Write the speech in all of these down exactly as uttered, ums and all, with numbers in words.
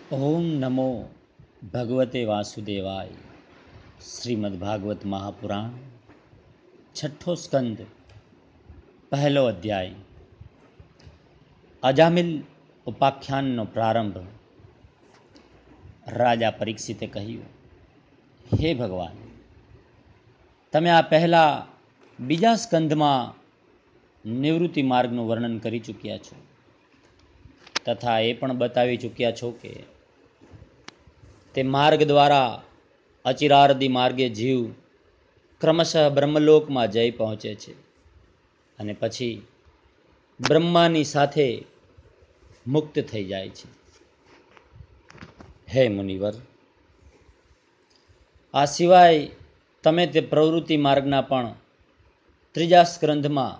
ઓમ નમો ભગવતે વાસુદેવાય. શ્રીમદ્ ભાગવત મહાપુરાણ, છઠ્ઠો સ્કંદ, પહેલો અધ્યાય. અજામિલ ઉપાખ્યાનનો પ્રારંભ. રાજા પરીક્ષિતે કહ્યું, હે ભગવાન, તમે આ પહેલા બીજા સ્કંદમાં નિવૃત્તિ માર્ગનું વર્ણન કરી ચૂક્યા છો, તથા એ પણ બતાવી ચૂક્યા છો કે તે માર્ગ દ્વારા અચિરારદી માર્ગે જીવ ક્રમશઃ બ્રહ્મલોકમાં જઈ પહોંચે છે અને પછી બ્રહ્માની સાથે મુક્ત થઈ જાય છે. હે મુનિવર, આ સિવાય તમે તે પ્રવૃત્તિ માર્ગના પણ ત્રીજા સ્કંધમાં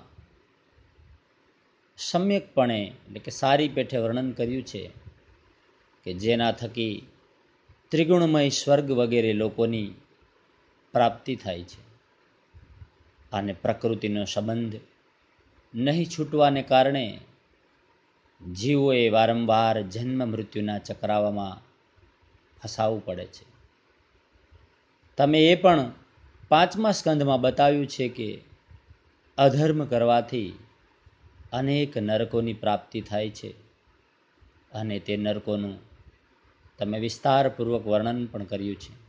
સમ્યકપણે એટલે કે સારી પેઠે વર્ણન કર્યું છે કે જેના થકી ત્રિગુણમય સ્વર્ગ વગેરે લોકોની પ્રાપ્તિ થાય છે અને પ્રકૃતિનો સંબંધ નહીં છૂટવાને કારણે જીવોએ વારંવાર જન્મ મૃત્યુના ચક્રાવામાં ફસાવવું પડે છે. તમે એ પણ પાંચમા સ્કંધમાં બતાવ્યું છે કે અધર્મ કરવાથી અનેક નરકોની પ્રાપ્તિ થાય છે અને તે નરકોનું તમે વિસ્તારપૂર્વક વર્ણન પણ કર્યું છે.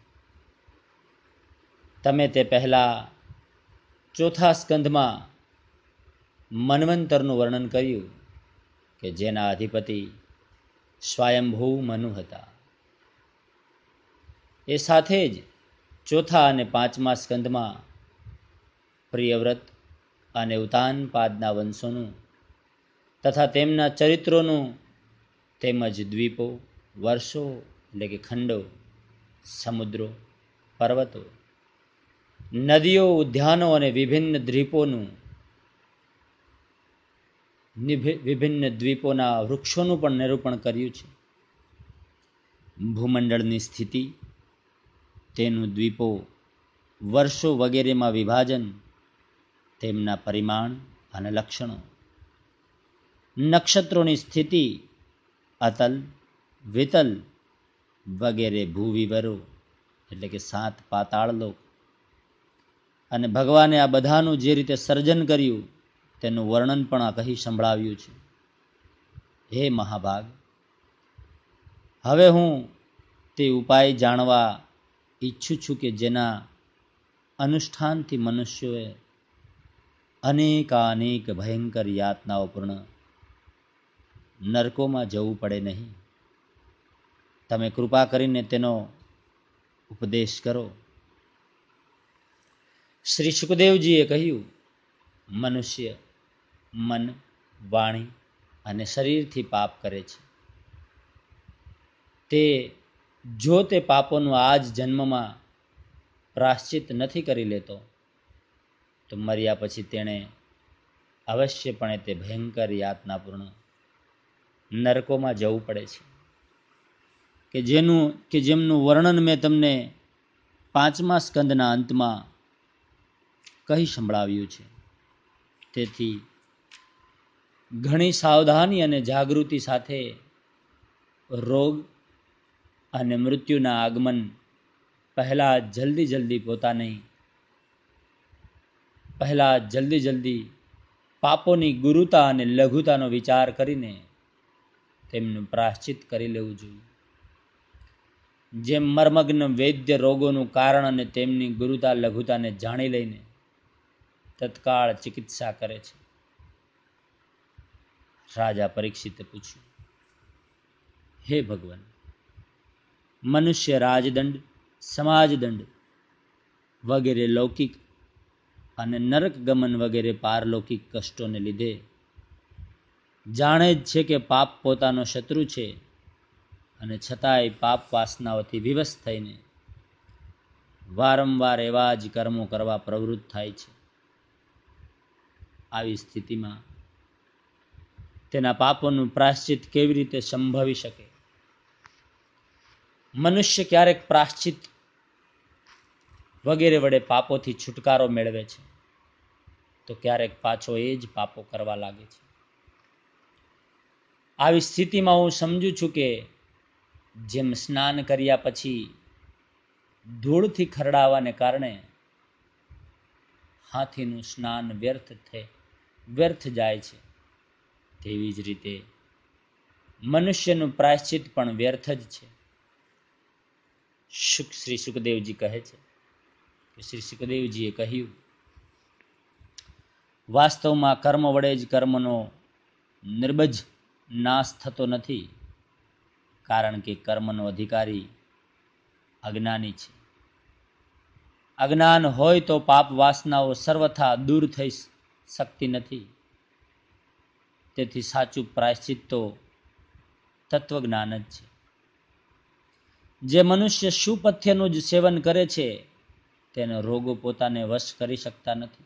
તમે તે પહેલા ચોથા સ્કંધમાં મન્વંતરનું વર્ણન કર્યું કે જેના અધિપતિ સ્વયંભૂ મનુ હતા. એ સાથે જ ચોથા અને પાંચમા સ્કંધમાં પ્રિયવ્રત અને ઉતાનપાદના વંશોનું તથા તેમના ચરિત્રોનું તેમજ દ્વીપો, વર્ષો એટલે કે ખંડો, સમુદ્રો, પર્વતો, નદીઓ, ઉદ્યાનો અને વિભિન્ન દ્વીપોનું વિભિન્ન દ્વીપોના વૃક્ષોનું પણ નિરૂપણ કર્યું છે. ભૂમંડળની સ્થિતિ, તેનું દ્વીપો, વર્ષો વગેરેમાં વિભાજન, તેમના પરિમાણ અને લક્ષણો, નક્ષત્રોની સ્થિતિ, અતલ, વિતલ વગેરે ભૂવિવરો એટલે કે સાત પાતાળ લોક, અને ભગવાને આ બધાનું જે રીતે સર્જન કર્યું તેનું વર્ણન પણ આ કહી સંભળાવ્યું છે. હે મહાભાગ, હવે હું તે ઉપાય જાણવા ઈચ્છું છું કે જેના અનુષ્ઠાનથી મનુષ્યોએ અનેકાનેક ભયંકર યાતનાઓપૂર્ણ નરકોમાં જવું પડે નહીં. તમે કૃપા કરીને તેનો ઉપદેશ કરો. શ્રી સુખદેવજીએ કહ્યું, મનુષ્ય મન, વાણી અને શરીરથી પાપ કરે છે. તે જો તે પાપોનું આ જ જન્મમાં પ્રાશ્ચિત નથી કરી લેતો તો મર્યા પછી તેણે અવશ્યપણે તે ભયંકર યાતનાપૂર્ણ નરકોમાં જવું પડે છે કે જેનું કે જેમનું વર્ણન મેં તમને પાંચમા સ્કંદના અંતમાં કહી સંભળાવ્યું છે. તેથી ઘણી સાવધાની અને જાગૃતિ સાથે રોગ અને મૃત્યુના આગમન પહેલા જલ્દી જલ્દી પોતાની પહેલા જલ્દી જલ્દી પાપોની ગુરુતા અને લઘુતાનો વિચાર કરીને તેમનું પ્રાશ્ચિત કરી લેવું જોઈએ. જેમ મર્મગ્ન વૈદ્ય રોગોનું કારણ અને તેમની ગુરુતા લઘુતાને જાણી લઈને તત્કાળ ચિકિત્સા કરે છે. રાજા પરીક્ષિતે પૂછ્યું, હે ભગવાન, મનુષ્ય રાજદંડ, સમાજદંડ વગેરે લૌકિક અને નરક ગમન વગેરે પારલૌકિક કષ્ટોને લીધે જાણે જ છે કે પાપ પોતાનો શત્રુ છે અને છતાંય પાપ વાસનાઓથી વિવશ થઈને વારંવાર એવા જ કર્મો કરવા પ્રવૃત્ત થાય છે. આવી સ્થિતિમાં તેના પાપોનું પ્રાશ્ચિત કેવી રીતે સંભવી શકે? મનુષ્ય ક્યારેક પ્રાશ્ચિત વગેરે વડે પાપોથી છુટકારો મેળવે છે તો ક્યારેક પાછો એ જ પાપો કરવા લાગે છે. આવી સ્થિતિમાં હું સમજુ છું કે જેમ સ્નાન કર્યા પછી ધૂળથી ખરડાવાને કારણે હાથીનું સ્નાન વ્યર્થ થાય વ્યર્થ જાય છે, તેવી જ રીતે મનુષ્યનું પ્રાયશ્ચિત પણ વ્યર્થ જ છે. શુક શ્રી સુખદેવજી કહે છે કે શ્રી સુખદેવજીએ કહ્યું, વાસ્તવમાં કર્મ વડે જ કર્મનો નિર્બજ નાશ થતો નથી, કારણ કે કર્મનો અધિકારી અજ્ઞાની છે. અજ્ઞાન હોય તો પાપ વાસનાઓ સર્વથા દૂર થઈ શકતી નથી. તેથી સાચું પ્રાયશ્ચિત તો તત્વજ્ઞાન જ છે. જે મનુષ્ય સુપથ્યનું જ સેવન કરે છે તેનો રોગો પોતાને વશ કરી શકતા નથી.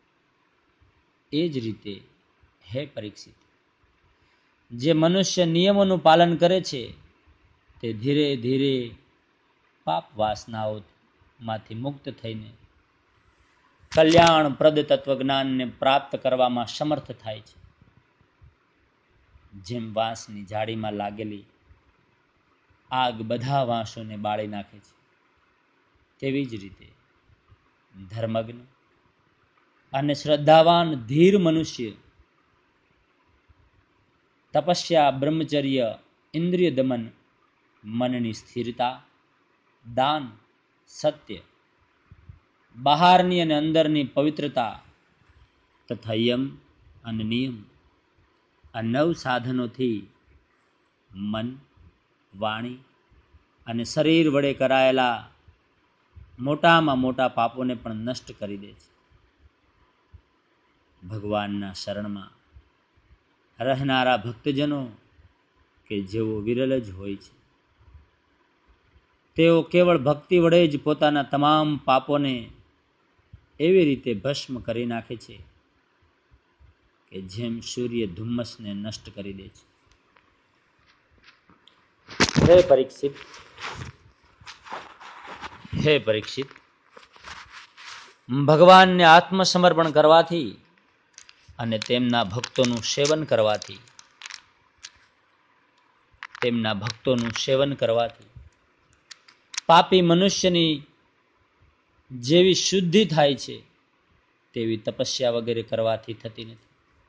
એ જ રીતે હે પરીક્ષિત, જે મનુષ્ય નિયમોનું પાલન કરે છે તે ધીરે ધીરે પાપ વાસનાઓમાંથી મુક્ત થઈને કલ્યાણપ્રદ તત્વજ્ઞાનને પ્રાપ્ત કરવામાં સમર્થ થાય છે. જેમ વાંસની જાળીમાં લાગેલી આગ બધા વાંસોને બાળી નાખે છે, તેવી જ રીતે ધર્મજ્ઞ અને શ્રદ્ધાવાન ધીર મનુષ્ય તપસ્યા, બ્રહ્મચર્ય, ઇન્દ્રિય દમન, મનની સ્થિરતા, દાન, સત્ય, બહારની અને અંદરની પવિત્રતા તથા યમ અને નિયમ, આ નવ સાધનોથી મન, વાણી અને શરીર વડે કરાયેલા મોટામાં મોટા પાપોને પણ નષ્ટ કરી દે છે. ભગવાનના શરણમાં રહેનારા ભક્તજનો કે જેઓ વિરલ જ હોય છે, તેઓ કેવળ ભક્તિ વડે જ પોતાના તમામ પાપોને એવી રીતે ભસ્મ કરી નાખે છે કે જેમ સૂર્ય ધુમ્મસને નષ્ટ કરી દે છે. હે પરીક્ષિત, હે પરીક્ષિત, ભગવાનને આત્મસમર્પણ કરવાથી અને તેમના ભક્તોનું સેવન કરવાથી તેમના ભક્તોનું સેવન કરવાથી પાપી મનુષ્યની જેવી શુદ્ધિ થાય છે તેવી તપસ્યા વગેરે કરવાથી થતી નથી.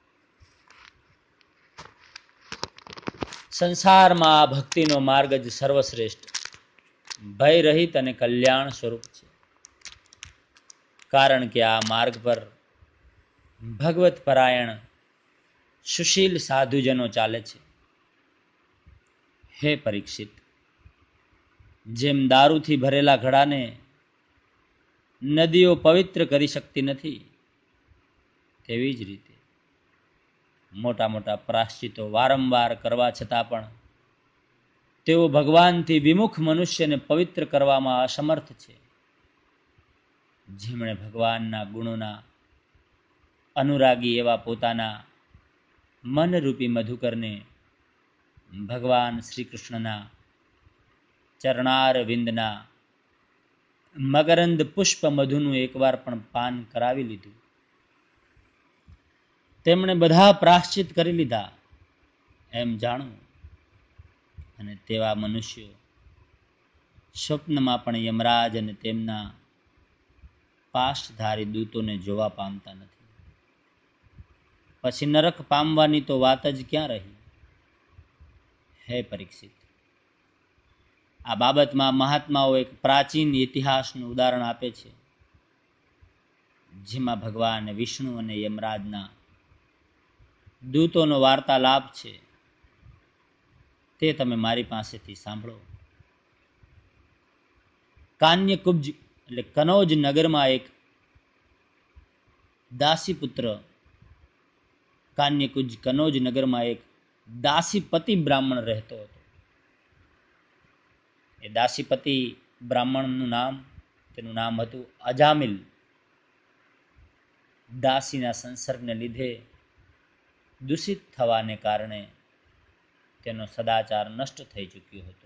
સંસારમાં આ ભક્તિનો માર્ગ જ સર્વશ્રેષ્ઠ, ભયરહિત અને કલ્યાણ સ્વરૂપ છે. કારણ કે આ માર્ગ પર ભગવત પરાયણ સુશીલ સાધુજનો ચાલે છે. હે પરીક્ષિત, જેમ દારૂથી ભરેલા ઘડાને નદીઓ પવિત્ર કરી શકતી નથી, તેવી જ રીતે મોટા મોટા પ્રાશ્ચિતો વારંવાર કરવા છતાં પણ તેઓ ભગવાનથી વિમુખ મનુષ્યને પવિત્ર કરવામાં અસમર્થ છે. જેમણે ભગવાનના ગુણોના અનુરાગી એવા પોતાના મનરૂપી મધુકરને ભગવાન શ્રી કૃષ્ણના ચરણાર વિંદના મકરંદ પુષ્પ મધુનું એકવાર પણ પાન કરાવી લીધું, તેમણે બધા પ્રાશ્ચિત કરી લીધા એમ જાણવું. અને તેવા મનુષ્યો સ્વપ્નમાં પણ યમરાજ અને તેમના પાશધારી દૂતોને જોવા પામતા નથી. પછી નરક પામવાની તો વાત જ ક્યાં રહી. હે પરીક્ષિત, આ બાબતમાં મહાત્માઓ એક પ્રાચીન ઇતિહાસનું ઉદાહરણ આપે છે, જેમાં ભગવાન વિષ્ણુ અને યમરાજના દૂતોનો વાર્તાલાપ છે. તે તમે મારી પાસેથી સાંભળો. કાન્યકુબ્જ એટલે કનોજ નગરમાં એક દાસીપુત્ર કાન્યકુજ કનોજ નગરમાં એક દાસીપતિ બ્રાહ્મણ રહેતો હતો. એ દાસીપતિ બ્રાહ્મણનું નામ તેનું નામ હતું અજામિલ. દાસીના સંસર્ગને લીધે દૂષિત થવાને કારણે તેનો સદાચાર નષ્ટ થઈ ચૂક્યો હતો.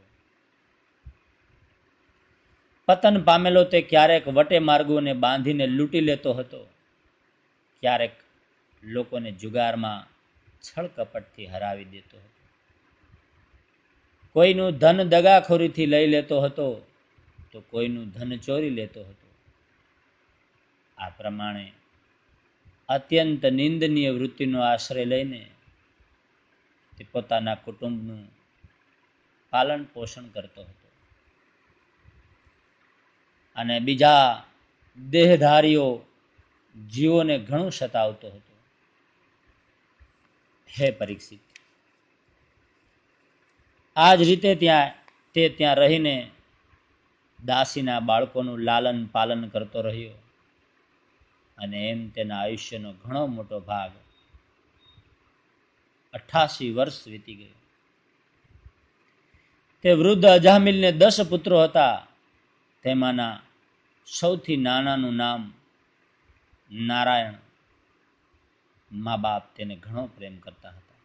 પતન પામેલો તે ક્યારેક વટે માર્ગોને બાંધીને લૂંટી લેતો હતો, ક્યારેક લોકોને જુગારમાં છળ કપટથી હરાવી દેતો હતો. કોઈનું ધન દગાખોરીથી લઈ લેતો હતો તો કોઈનું ધન ચોરી લેતો હતો. આ પ્રમાણે અત્યંત નિંદનીય વૃત્તિનો આશ્રય લઈને તે પોતાના કુટુંબનું પાલન પોષણ કરતો હતો અને બીજા દેહધારીઓ જીવોને ઘણું સતાવતો હતો. હે પરીક્ષિત, આ જ રીતે ત્યાં તે ત્યાં રહીને દાસીના બાળકોનું લાલન પાલન કરતો રહ્યો અને એમ તેના આયુષ્યનો ઘણો મોટો ભાગ અઠ્ઠાસી વર્ષ વીતી ગયો. તે વૃદ્ધ અજામિલને દસ પુત્રો હતા. તેમાંના સૌથી નાનાનું નામ નારાયણ. મા બાપ તેને ઘણો પ્રેમ કરતા હતા.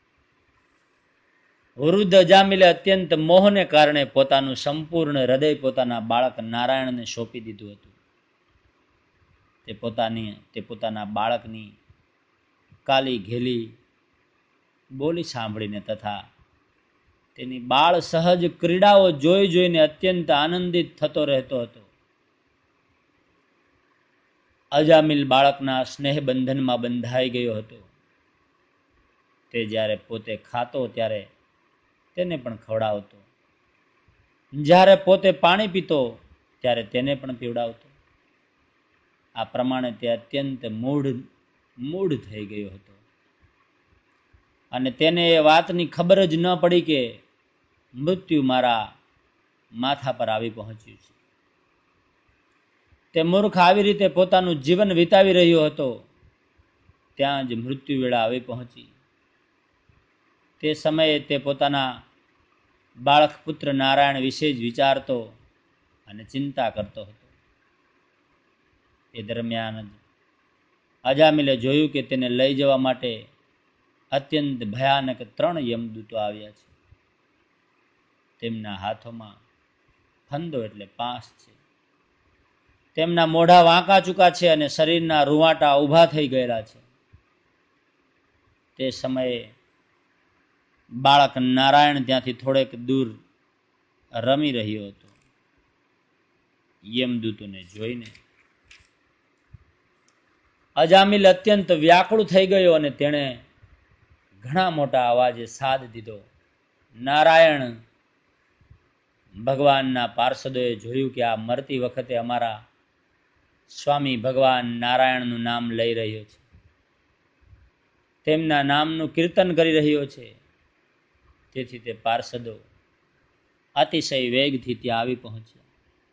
વૃદ્ધ અજામિલે અત્યંત મોહને કારણે પોતાનું સંપૂર્ણ હૃદય પોતાના બાળક નારાયણને સોંપી દીધું હતું. તે પોતાની તે પોતાના બાળકની કાલી ઘેલી બોલી સાંભળીને તથા તેની બાળ સહજ ક્રીડાઓ જોઈ જોઈને અત્યંત આનંદિત થતો રહેતો હતો. અજામિલ બાળકના સ્નેહ બંધનમાં બંધાઈ ગયો હતો. તે જ્યારે પોતે ખાતો ત્યારે તેને પણ ખવડાવતો, જ્યારે પોતે પાણી પીતો ત્યારે તેને પણ પીવડાવતો. આ પ્રમાણે તે અત્યંત મૂઢ મૂઢ થઈ ગયો હતો અને તેને એ વાતની ખબર જ ન પડી કે મૃત્યુ મારા માથા પર આવી પહોંચ્યું છે. તે મૂર્ખ આવી રીતે પોતાનું જીવન વિતાવી રહ્યો હતો. ત્યાં જ મૃત્યુ વેળા આવી પહોંચી. તે સમયે તે પોતાના બાળક પુત્ર નારાયણ વિશે જ વિચારતો અને ચિંતા કરતો હતો. એ દરમિયાન જ અજામિલે જોયું કે તેને લઈ જવા માટે અત્યંત ભયાનક ત્રણ યમદૂતો આવ્યા છે. તેમના હાથોમાં ફંદો એટલે પાંસ છે. તેમના મોઢા વાંકા ચૂકા છે અને શરીરના રૂવાટા ઊભા થઈ ગયેલા છે. તે સમયે બાળક નારાયણ ત્યાંથી થોડેક દૂર રમી રહ્યો હતો. યમદૂતોને જોઈને અજામિલ અત્યંત વ્યાકુળ થઈ ગયો અને તેણે ઘણા મોટા અવાજે સાદ દીધો, નારાયણ! ભગવાનના પાર્ષદોએ જોયું કે આ મરતી વખતે અમારા સ્વામી ભગવાન નારાયણનું નામ લઈ રહ્યો છે, તેમના નામનું કીર્તન કરી રહ્યો છે. તેથી તે પાર્ષદો અતિશય વેગથી ત્યાં આવી પહોંચ્યા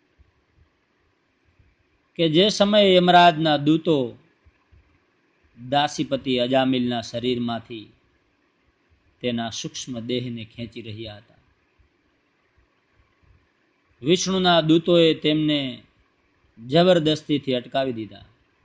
કે જે સમયે યમરાજના દૂતો દાસીપતિ અજામિલના શરીરમાંથી તેના સૂક્ષ્મ દેહને ખેંચી રહ્યા હતા. વિષ્ણુના દૂતોએ તેમને જબરદસ્તીથી અટકાવી દીધા.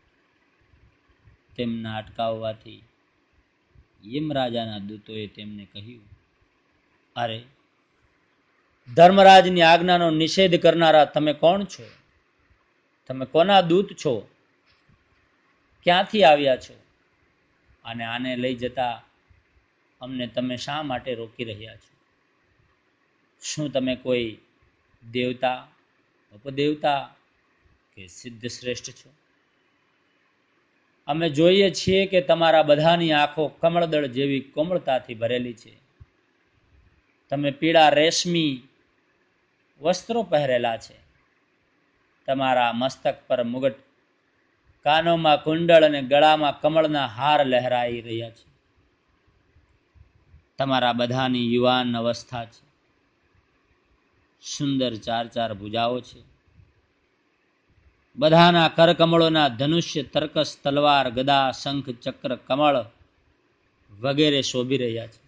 તેમના અટકાવવાથી યમરાજાના દૂતોએ તેમને કહ્યું, અરે, ધર્મરાજની આજ્ઞાનો નિષેધ કરનારા તમે કોણ છો? તમે કોના દૂત છો? ક્યાંથી આવ્યા છો? અને આને લઈ જતા અમને તમે શા માટે રોકી રહ્યા છો? શું તમે કોઈ દેવતા, ઉપદેવતા કે સિદ્ધ શ્રેષ્ઠ છો? અમે જોઈએ છીએ કે તમારા બધાની આંખો કમળદળ જેવી કોમળતાથી ભરેલી છે. તમે પીળા રેશમી વસ્ત્રો પહેરેલા છે. તમારા મસ્તક પર મુગટ, કાનોમાં કુંડળ અને ગળામાં કમળના હાર લહેરાઈ રહ્યા છે. તમારા બધાની યુવાન અવસ્થા છે. સુંદર ચાર ચાર ભુજાઓ છે. બધાના કરકમળોના ધનુષ્ય, તર્કસ, તલવાર, ગદા, શંખ, ચક્ર, કમળ વગેરે શોભી રહ્યા છે.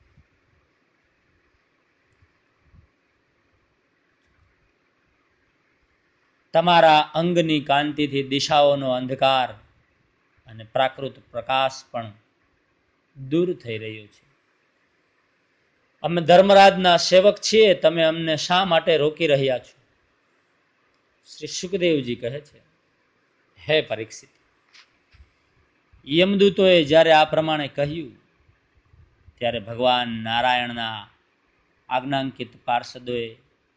તમારા અંગની કાંતિથી દિશાઓનો અંધકાર અને પ્રાકૃત પ્રકાશ પણ દૂર થઈ રહ્યો છે. અમે ધર્મરાજના સેવક છીએ, તમે અમને શા માટે રોકી રહ્યા છો? શ્રી સુખદેવજી કહે છે, હે પરીક્ષિત, યમદૂતોએ જ્યારે આ પ્રમાણે કહ્યું ત્યારે ભગવાન નારાયણના આજ્ઞાંકિત પાર્ષદોએ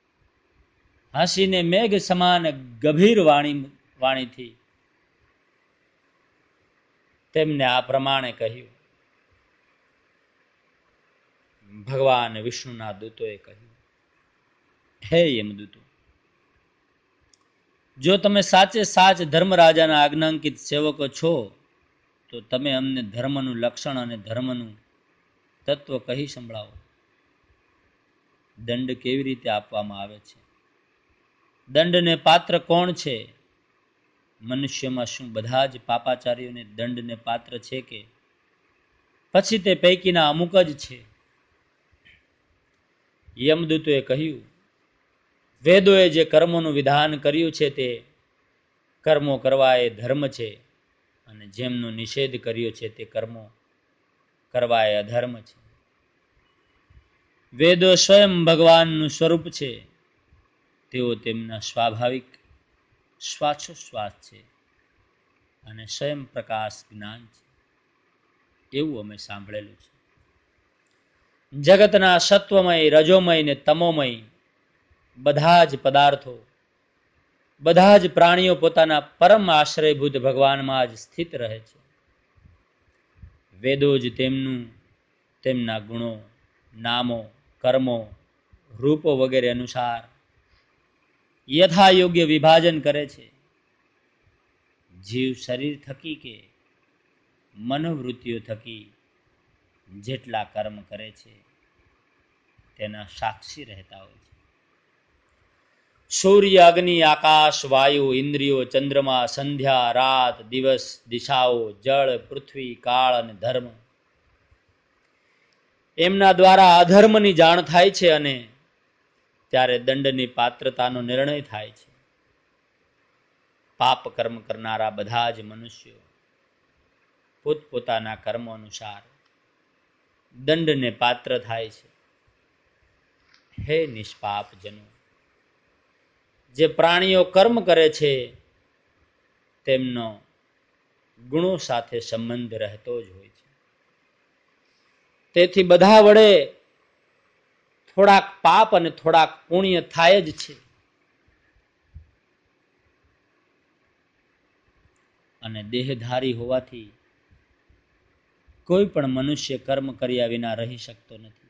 હસીને મેઘ સમાન ગભીર વાણી વાણીથી તેમને આ પ્રમાણે કહ્યું. ભગવાન વિષ્ણુના દૂતોએ કહ્યું, હે યમદૂતો, જો તમે સાચે સાચ ધર્મરાજાના આજ્ઞાંકિત સેવકો છો તો તમે અમને ધર્મનું લક્ષણ અને ધર્મનું તત્વ કહી સંભળાવો. દંડ કેવી રીતે આપવામાં આવે છે? દંડને પાત્ર કોણ છે? મનુષ્યમાં શું બધા જ પાપાચારીઓને દંડને પાત્ર છે કે પછી તે પૈકીના અમુક જ છે? યમદૂતોએ કહ્યું, વેદોએ જે કર્મોનું વિધાન કર્યું છે તે કર્મો કરવા એ ધર્મ છે, અને જેમનો નિષેધ કર્યો છે તે કર્મો કરવા એ અધર્મ છે. વેદો સ્વયં ભગવાનનું સ્વરૂપ છે, તેઓ તેમના સ્વાભાવિક શ્વાસોશ્વાસ છે અને સ્વયં પ્રકાશ જ્ઞાન છે, એવું અમે સાંભળેલું છે. જગતના સત્વમય, રજોમય ને તમોમય બધા જ પદાર્થો, બધા જ પ્રાણીઓ પોતાના પરમ આશ્રયભૂત ભગવાનમાં જ સ્થિત રહે છે. વેદો જ તેમનું તેમના ગુણો, નામો, કર્મો, રૂપો વગેરે અનુસાર યથા યોગ્ય વિભાજન કરે છે. જીવ શરીર થકી કે મનોવૃત્તિઓ થકી જેટલા કર્મ કરે છે તેના સાક્ષી રહેતા હોય છે. સૂર્ય, અગ્નિ, આકાશ, વાયુ, ઇન્દ્રિયો, ચંદ્રમા, સંધ્યા, રાત, દિવસ, દિશાઓ, જળ, પૃથ્વી, કાળ અને ધર્મ, એમના દ્વારા અધર્મની જાણ થાય છે અને ત્યારે દંડની પાત્રતાનો નિર્ણય થાય છે. પાપ કર્મ કરનારા બધા જ મનુષ્યો પોતપોતાના કર્મો અનુસાર દંડને પાત્ર થાય છે. હે નિષ્પાપ જનો, જે પ્રાણીઓ કર્મ કરે છે તેમનો ગુણો સાથે સંબંધ રહેતો જ હોય છે. તેથી બધા વડે થોડાક પાપ અને થોડાક પુણ્ય થાય જ છે. અને દેહધારી હોવાથી કોઈ પણ મનુષ્ય કર્મ કર્યા વિના રહી શકતો નથી.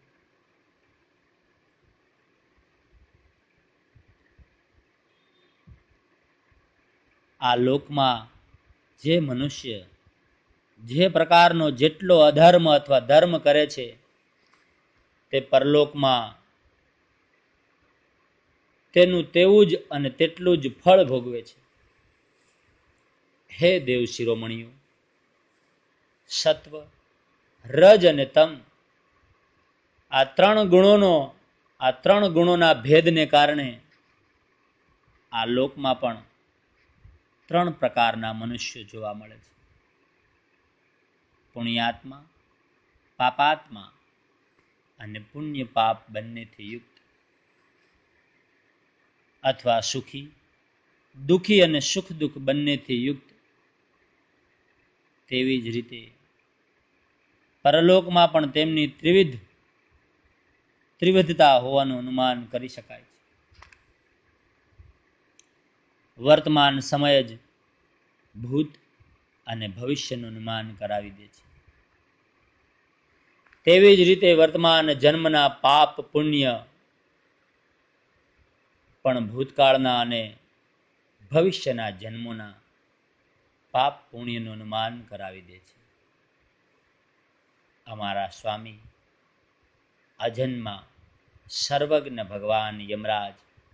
આ લોકમાં જે મનુષ્ય જે પ્રકારનો જેટલો અધર્મ અથવા ધર્મ કરે છે તે પરલોકમાં તેનું તેવું જ અને તેટલું જ ફળ ભોગવે છે. હે દેવ શિરોમણીઓ, સત્વ, રજ અને તમ, આ ત્રણ ગુણોનો આ ત્રણ ગુણોના ભેદને કારણે આ લોકમાં પણ ત્રણ પ્રકારના મનુષ્યો જોવા મળે છે. પુણ્યાત્મા, પાપાત્મા અને પુણ્ય પાપ બંનેથી યુક્ત, અથવા સુખી, દુઃખી અને સુખ દુઃખ બંનેથી યુક્ત. તેવી જ રીતે પરલોકમાં પણ તેમની ત્રિવિધ ત્રિવિધતા હોવાનું અનુમાન કરી શકાય છે. વર્તમાન સમય જ ભૂત અને ભવિષ્યનું અનુમાન કરાવી દે છે. તેવી જ રીતે વર્તમાન જન્મના પાપ પુણ્ય પણ ભૂતકાળના અને ભવિષ્યના જન્મોના પાપ પુણ્યનું અનુમાન કરાવી દે છે. અમારા સ્વામી અજન્મા સર્વજ્ઞ ભગવાન યમરાજ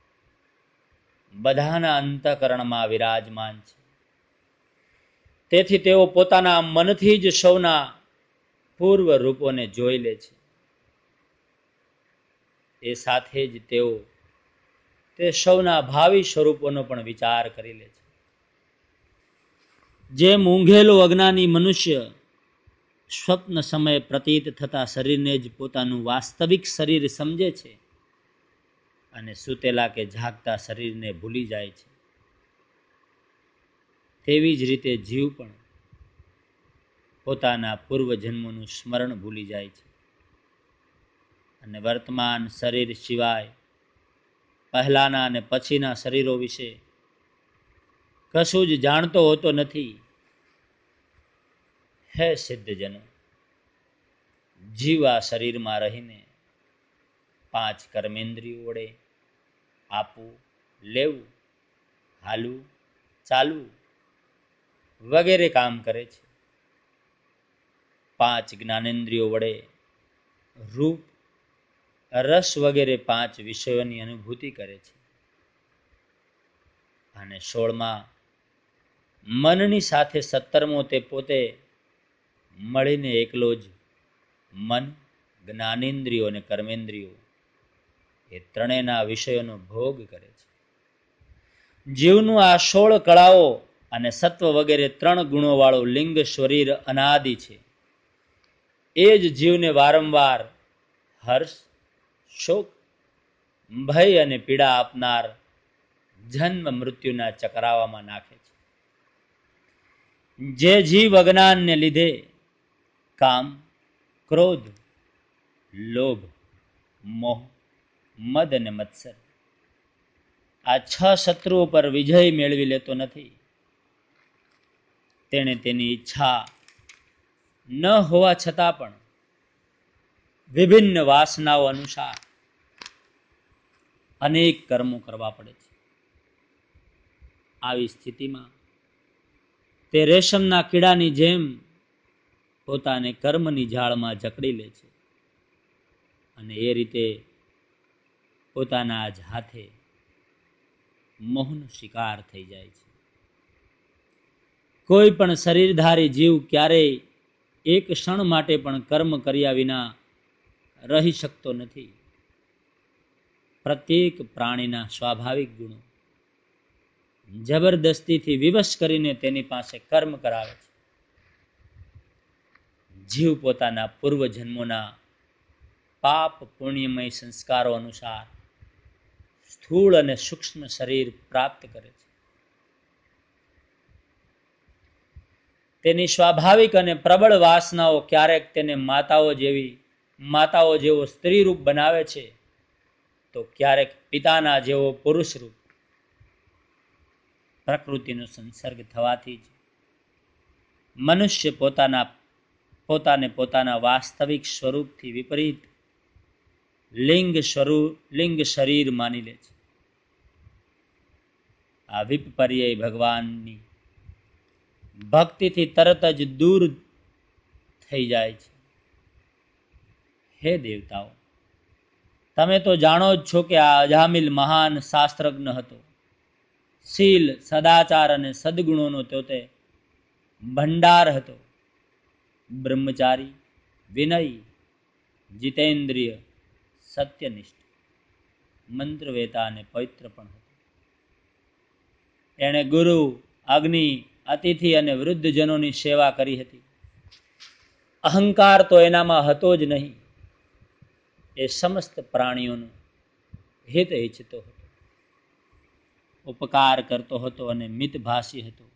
બધાના અંતઃકરણમાં વિરાજમાન છે. તેથી તેઓ પોતાના મનથી જ સૌના પૂર્વ રૂપોને જોઈ લે છે. એ સાથે જ તેઓ તે સૌના ભાવિ સ્વરૂપોનો પણ વિચાર કરી લે છે. જેમ ઊંઘેલો અજ્ઞાની મનુષ્ય સ્વપ્ન સમયે પ્રતીત થતા શરીરને જ પોતાનું વાસ્તવિક શરીર સમજે છે અને સૂતેલા કે જાગતા શરીરને ભૂલી જાય છે, તેવી જ રીતે જીવ પણ પોતાના પૂર્વ જન્મોનું સ્મરણ ભૂલી જાય છે અને વર્તમાન શરીર સિવાય પહેલાના અને પછીના શરીરો વિશે કશું જ જાણતો હોતો નથી. હે સિદ્ધજનો, જીવ આ શરીરમાં રહીને પાંચ કર્મેન્દ્રિયો વડે આપવું, લેવું, હાલવું, ચાલવું વગેરે કામ કરે છે. પાંચ જ્ઞાનેન્દ્રિયો વડે રૂપ, રસ વગેરે પાંચ વિષયોની અનુભૂતિ કરે છે. અને સોળમાં મનની સાથે સત્તરમો તે પોતે મળીને એકલો જ મન, જ્ઞાનેન્દ્રિયો અને કર્મેન્દ્રિયો એ ત્રણેયના વિષયોનો ભોગ કરે છે. જીવનું આ સોળ કળાઓ અને સત્વ વગેરે ત્રણ ગુણોવાળું લિંગ શરીર અનાદિ છે. એ જ જીવને વારંવાર હર્ષ, શોક, ભય અને પીડા આપનાર જન્મ મૃત્યુના ચક્રાવામાં નાખે છે. જે જીવ અજ્ઞાનને લીધે કામ, ક્રોધ, લોભ, મોહ, મદ અને મત્સર આ છ શત્રુઓ પર વિજય મેળવી લેતો નથી, તેણે તેની ઈચ્છા ન હોવા છતાં પણ વિભિન્ન વાસનાઓ અનુસાર અનેક કર્મો કરવા પડે છે. આવી સ્થિતિમાં તે રેશમના કીડાની જેમ પોતાને કર્મની જાળમાં જકડી લે છે અને એ રીતે પોતાના જ હાથે મોહનો શિકાર થઈ જાય છે. કોઈ પણ શરીરધારી જીવ ક્યારેય એક ક્ષણ માટે પણ કર્મ કર્યા વિના રહી શકતો નથી. પ્રત્યેક પ્રાણીના સ્વાભાવિક ગુણો જબરદસ્તીથી વિવશ કરીને તેની પાસે કર્મ કરાવે છે. જીવ પોતાના પૂર્વ જન્મોના પાપ પુણ્યમય સંસ્કારો અનુસાર સ્થૂળ અને સૂક્ષ્મ શરીર પ્રાપ્ત કરે છે. તેની સ્વાભાવિક અને પ્રબળ વાસનાઓ ક્યારેક તેને માતાઓ જેવી માતાઓ જેવો સ્ત્રી રૂપ બનાવે છે, તો ક્યારેક પિતાના જેવો પુરુષ રૂપ. પ્રકૃતિનો સંસર્ગ થવાથી જ મનુષ્ય પોતાના પોતાને પોતાના વાસ્તવિક સ્વરૂપથી વિપરીત લિંગ સ્વરૂપ લિંગ શરીર માની લે છે. આ વિપર્યય ભગવાનની ભક્તિથી તરત જ દૂર થઈ જાય છે. હે દેવતાઓ, તમે તો જાણો જ છો કે આ અજામિલ મહાન શાસ્ત્રજ્ઞ હતો. શીલ, સદાચાર અને સદગુણોનો તો તે ભંડાર હતો. બ્રહ્મચારી, વિનયી, જીતેન્દ્રિય, સત્યનિષ્ઠ, મંત્રવેતા અને પવિત્ર પણ હતો. એણે ગુરુ, અગ્નિ, અતિથિ અને વૃદ્ધજનોની સેવા કરી હતી. અહંકાર તો એનામાં હતો જ નહીં. એ સમસ્ત પ્રાણીઓનું હિત ઈચ્છતો હતો, ઉપકાર કરતો હતો અને મિતભાષી હતો,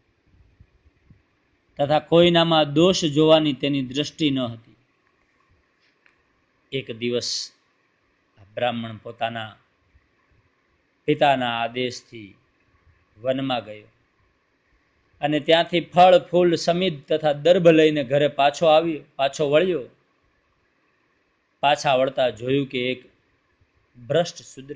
તથા કોઈનામાં દોષ જોવાની તેની દ્રષ્ટિ ન હતી. એક દિવસ બ્રાહ્મણ પોતાના પિતાના આદેશથી વનમાં ગયો અને ત્યાંથી ફળ, ફૂલ, સમિધ તથા દર્ભ લઈને ઘરે પાછો આવ્યો પાછો વળ્યો. પાછા વળતા જોયું કે એક ભ્રષ્ટ શૂદ્ર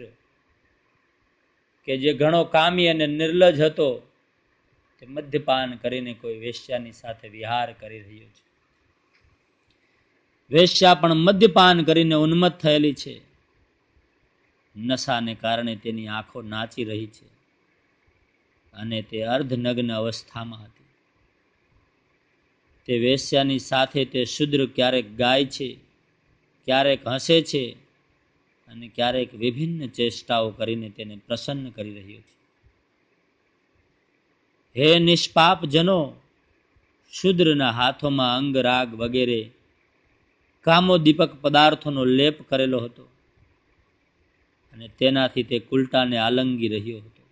કે જે ઘણો કામી અને નિર્લજ હતો, તે મદ્યપાન કરીને કોઈ વેશ્યાની સાથે વિહાર કરી રહ્યો છે. વેશ્યા પણ મદ્યપાન કરીને ઉન્મત્ત થયેલી છે. નશાને કારણે તેની આંખો નાચી રહી છે અને તે અર્ધનગ્ન અવસ્થામાં હતી. તે વેશ્યાની સાથે તે શૂદ્ર ક્યારેક ગાય છે, ક્યારેક હસે છે અને ક્યારેક વિભિન્ન ચેષ્ટાઓ કરીને તેને પ્રસન્ન કરી રહ્યો છે. હે નિષ્પાપ જનો, શૂદ્રના હાથોમાં અંગરાગ વગેરે કામોદીપક પદાર્થોનો લેપ કરેલો હતો અને તેનાથી તે કુલટાને આલંગી રહ્યો હતો.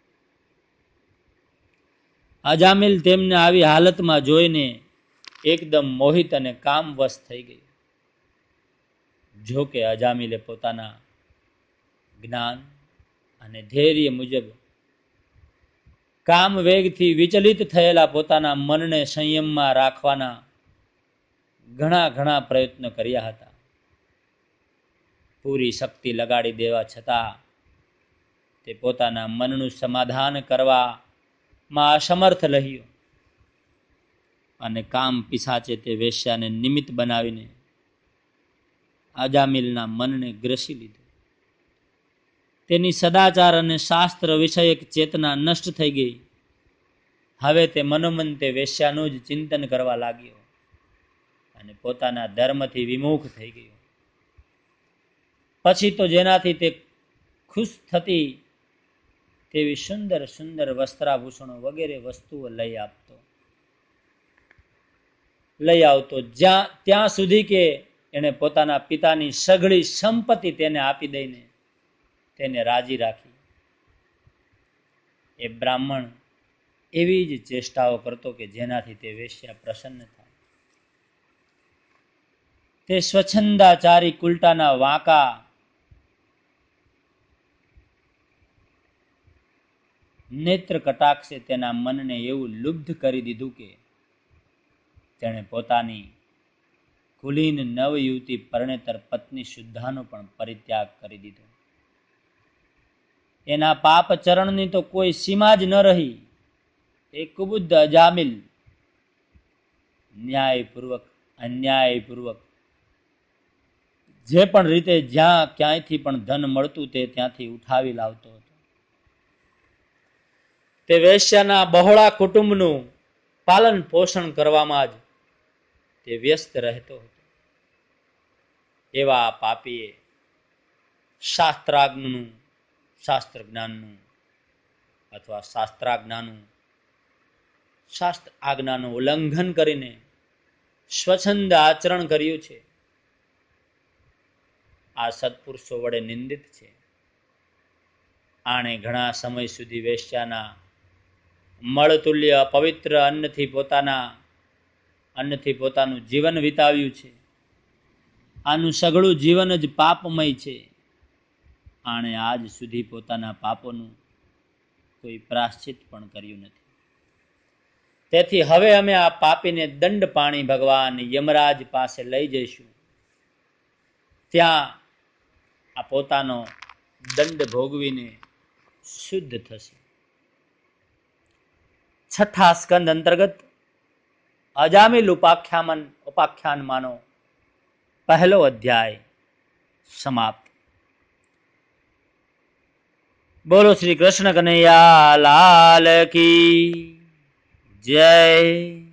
અજામિલ તેમને આવી હાલતમાં જોઈને એકદમ મોહિત અને કામવશ થઈ ગયો. જો કે અજામિલે પોતાના જ્ઞાન અને ધૈર્ય મુજબ કામ વેગથી વિચલિત થયેલા પોતાના મનને સંયમમાં રાખવાના ઘણા ઘણા પ્રયત્ન કર્યા હતા. પૂરી શક્તિ લગાડી દેવા છતાં તે પોતાના મનનું સમાધાન કરવામાં અસમર્થ રહ્યો અને કામ પિશાચે તે વેશ્યાને નિમિત્ત બનાવીને અજામિલના મનને ગ્રસી લીધું. તેની સદાચાર અને શાસ્ત્ર વિષયક ચેતના નષ્ટ થઈ ગઈ. હવે તે મનોમન તે વેશ્યાનું જ ચિંતન કરવા લાગ્યો અને પોતાના ધર્મથી વિમુખ થઈ ગયો. પછી તો જેનાથી તે ખુશ થતી તેવી સુંદર સુંદર વસ્ત્રાભૂષણો વગેરે વસ્તુઓ લઈ આપતો લઈ આવતો જ્યાં ત્યાં સુધી કે એણે પોતાના પિતાની સઘળી સંપત્તિ તેને આપી દઈને તેને રાજી રાખી. એ બ્રાહ્મણ એવી જ ચેષ્ટાઓ કરતો કે જેનાથી તે વેશ્યા પ્રસન્ન થાય. તે સ્વચ્છંદાચારી કુલટાના વાંકા નેત્ર કટાક્ષે તેના મનને એવું લુબ્ધ કરી દીધું કે તેણે પોતાની કુલીન નવયુવતી પરણેતર પત્ની શુદ્ધાનો પણ પરિત્યાગ કરી દીધો. એના પાપ ચરણની તો કોઈ સીમા જ ન રહી. એ કુબુદ્ધ અજામિલ ન્યાયપૂર્વક અન્યાયપૂર્વક જે પણ રીતે જ્યાં ક્યાંયથી પણ ધન મળતું તે ત્યાંથી ઉઠાવી લાવતો હતો. તે વેશ્યાના બહોળા કુટુંબનું પાલન પોષણ કરવામાં જ તે વ્યસ્ત રહેતો હતો. એવા પાપીએ શાસ્ત્રાજ્ઞનું શાસ્ત્ર જ્ઞાનનું અથવા શાસ્ત્રાજ્ઞાનું શાસ્ત્ર આજ્ઞાનું ઉલ્લંઘન કરીને સ્વચ્છંદ આચરણ કર્યું છે. આ સત્પુરુષો વડે નિંદિત છે. આણે ઘણા સમય સુધી વેશ્યાના મળતુલ્ય અપવિત્ર અન્નથી પોતાના અન્નથી પોતાનું જીવન વિતાવ્યું છે. આનું સઘળું જીવન જ પાપમય છે. આણે આજ સુધી પોતાના પાપોનું કોઈ પ્રાશ્ચિત પણ કર્યું નથી. તેથી હવે અમે આ પાપીને દંડ પાણી ભગવાન યમરાજ પાસે લઈ જઈશું. ત્યાં આ પોતાનો દંડ ભોગવીને શુદ્ધ થશે. છઠ્ઠા સ્કંદ અંતર્ગત અજામિલ ઉપાખ્યાન ઉપાખ્યાનમાંનો પહેલો અધ્યાય સમાપ્ત. બોલો શ્રી કૃષ્ણ કનૈયા લાલ કી જય.